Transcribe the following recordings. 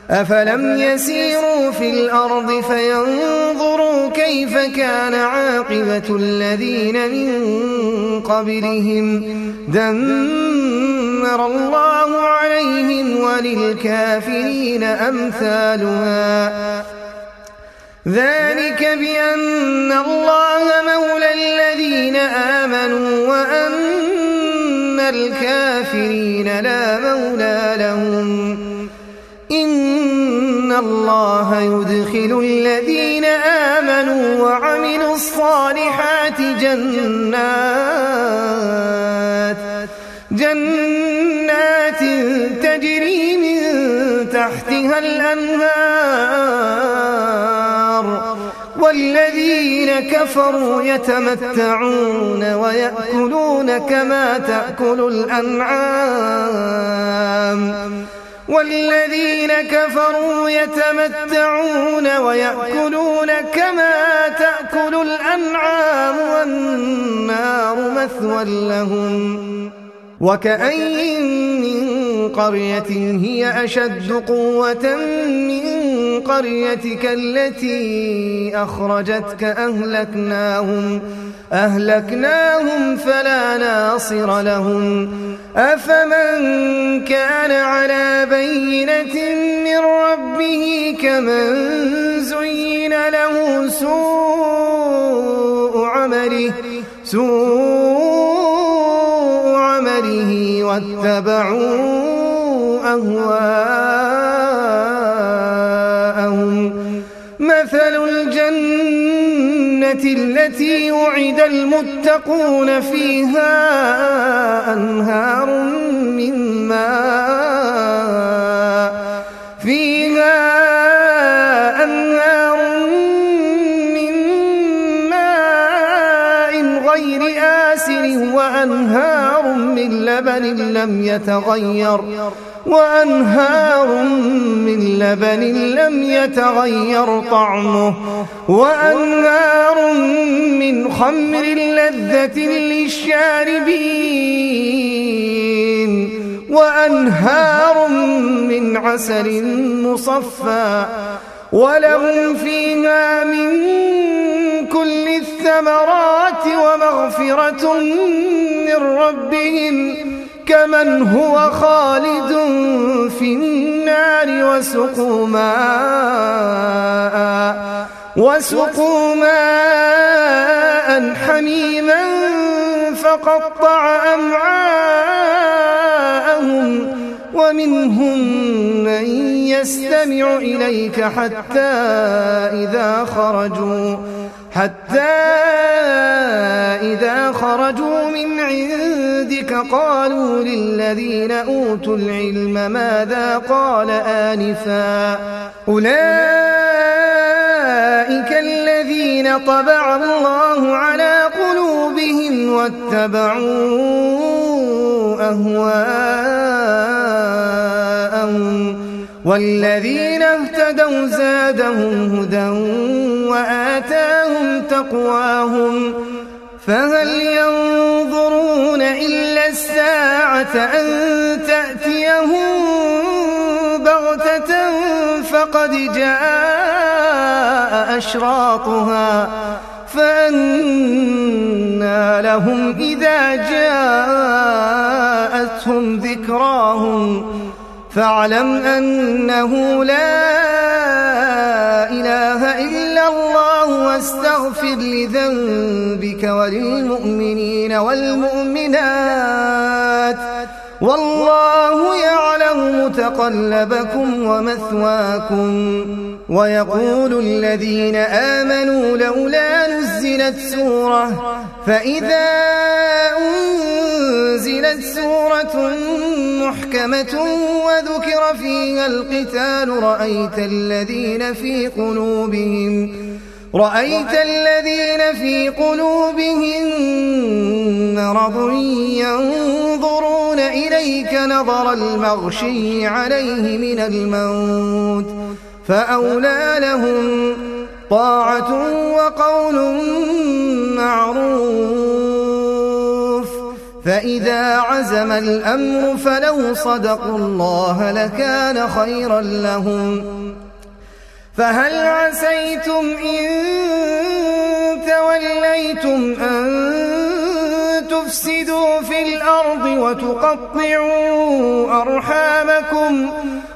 أفلم يسيروا في الأرض فينظروا كيف كان عاقبة الذين من قبلهم دمر الله عليهم وللكافرين أمثالها ذلك بأن الله مولى الذين آمنوا وأن الكافرين لا مولى لهم إن الله يدخل الذين آمنوا وعملوا الصالحات جنات تجري من تحتها الأنهار والذين كفروا يتمتعون ويأكلون كما تأكل الأنعام والنار مثوى لهم وكأين من قرية هي أشد قوة من قريتك التي أخرجتك أهلكناهم فلا ناصر لهم أفمن كان على بينة من ربه كمن زين له سوء عمله واتبعوا أهواءهم مثل الجنة التي وعد المتقون فيها أنهار من ماء غير آسن وأنهار من لبن لم يتغير طعمه وأنهار من خمر لذة للشاربين وأنهار من عسل مصفى ولهم فيها من كل الثمرات ومغفرة من ربهم كمن هو خالد في النار وسقوا ماء حميما فقطع أمعاءهم ومنهم من يستمع إليك حتى إذا خرجوا من عندك قالوا للذين أوتوا العلم ماذا قال آنفا أولئك الذين طبع الله على قلوبهم واتبعوا أهواءهم والذين اهتدوا زادهم هدى وآتاهم تقواهم فهل ينظرون إلا الساعة أن تأتيهم بغتة فقد جاء أشراطها فأنى لهم إذا جاءتهم ذكراهم فاعلم أنه لا إله إلا الله واستغفر لذنبك وللمؤمنين والمؤمنات والله يعلم متقلبكم ومثواكم ويقول الذين آمنوا لولا نزلت سورة فإذا أنزلت سورة محكمة وذكر فيها القتال رأيت الذين في قلوبهم مرض ينظرون إليك نظر المغشي عليه من الموت فأولى لهم طاعة وقول معروف فإذا عزم الأمر فلو صدقوا الله لكان خيرا لهم. فهل عسيتم إن توليتم أن تفسدوا في الأرض وتقطعوا أرحامكم؟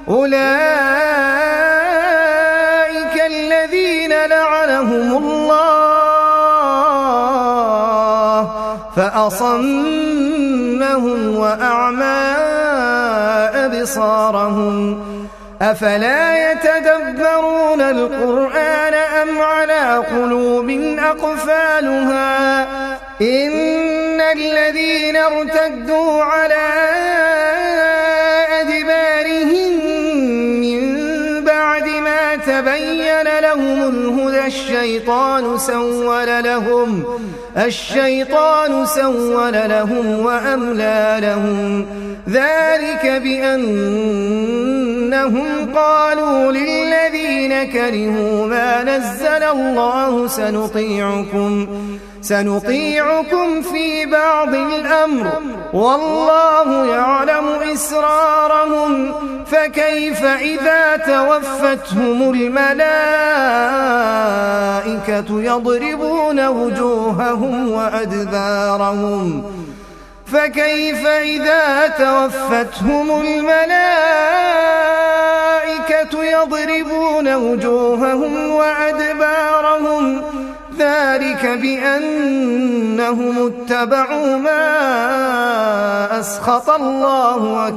أولئك الذين لعنهم الله فأصمهم وأعمى أبصارهم. أفلا يتدبرون القرآن أم على قلوب أقفالها؟ إن الذين ارتدوا على أدبارهم من بعد ما تبين لهم الهدى الشيطان سول لهم وأملى لهم. ذلك بأنهم قالوا للذين كرهوا ما نزل الله سنطيعكم في بعض الأمر والله يعلم إسرارهم. فكيف إذا توفتهم الملائكة يضربون وجوههم وأدبارهم؟ فكيف إذا توفتهم الملائكة يضربون وجوههم وأدبارهم؟ ذلك بأنهم اتبعوا ما أسخط الله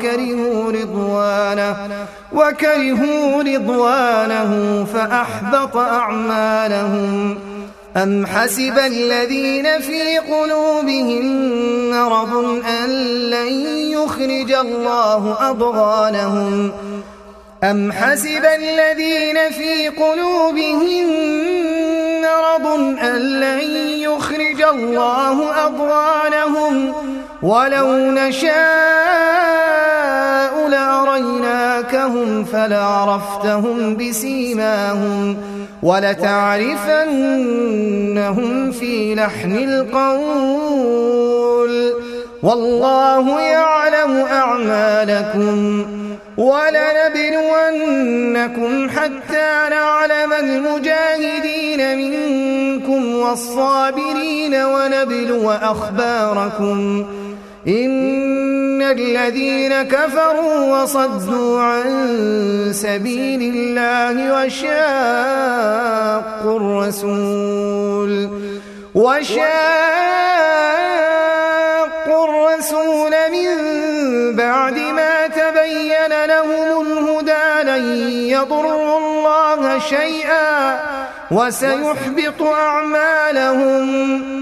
وكرهوا رضوانه فأحبط أعمالهم. أم حسب الذين في قلوبهم مرض أن لن يخرج الله أضغانهم؟ أم حسب الذين في قلوبهم مرض أن لن يخرج الله أضغانهم؟ ولو نشاء لأريناكهم فلعرفتهم بسيماهم ولتعرفنهم في لحن القول والله يعلم أعمالكم. ولنبلونكم حتى نعلم المجاهدين منكم والصابرين ونبلو أخباركم. إن الذين كفروا وصدوا عن سبيل الله وشاقوا الرسول من بعد ما تبين لهم الهدى لن يضروا الله شيئا وسيحبط أعمالهم.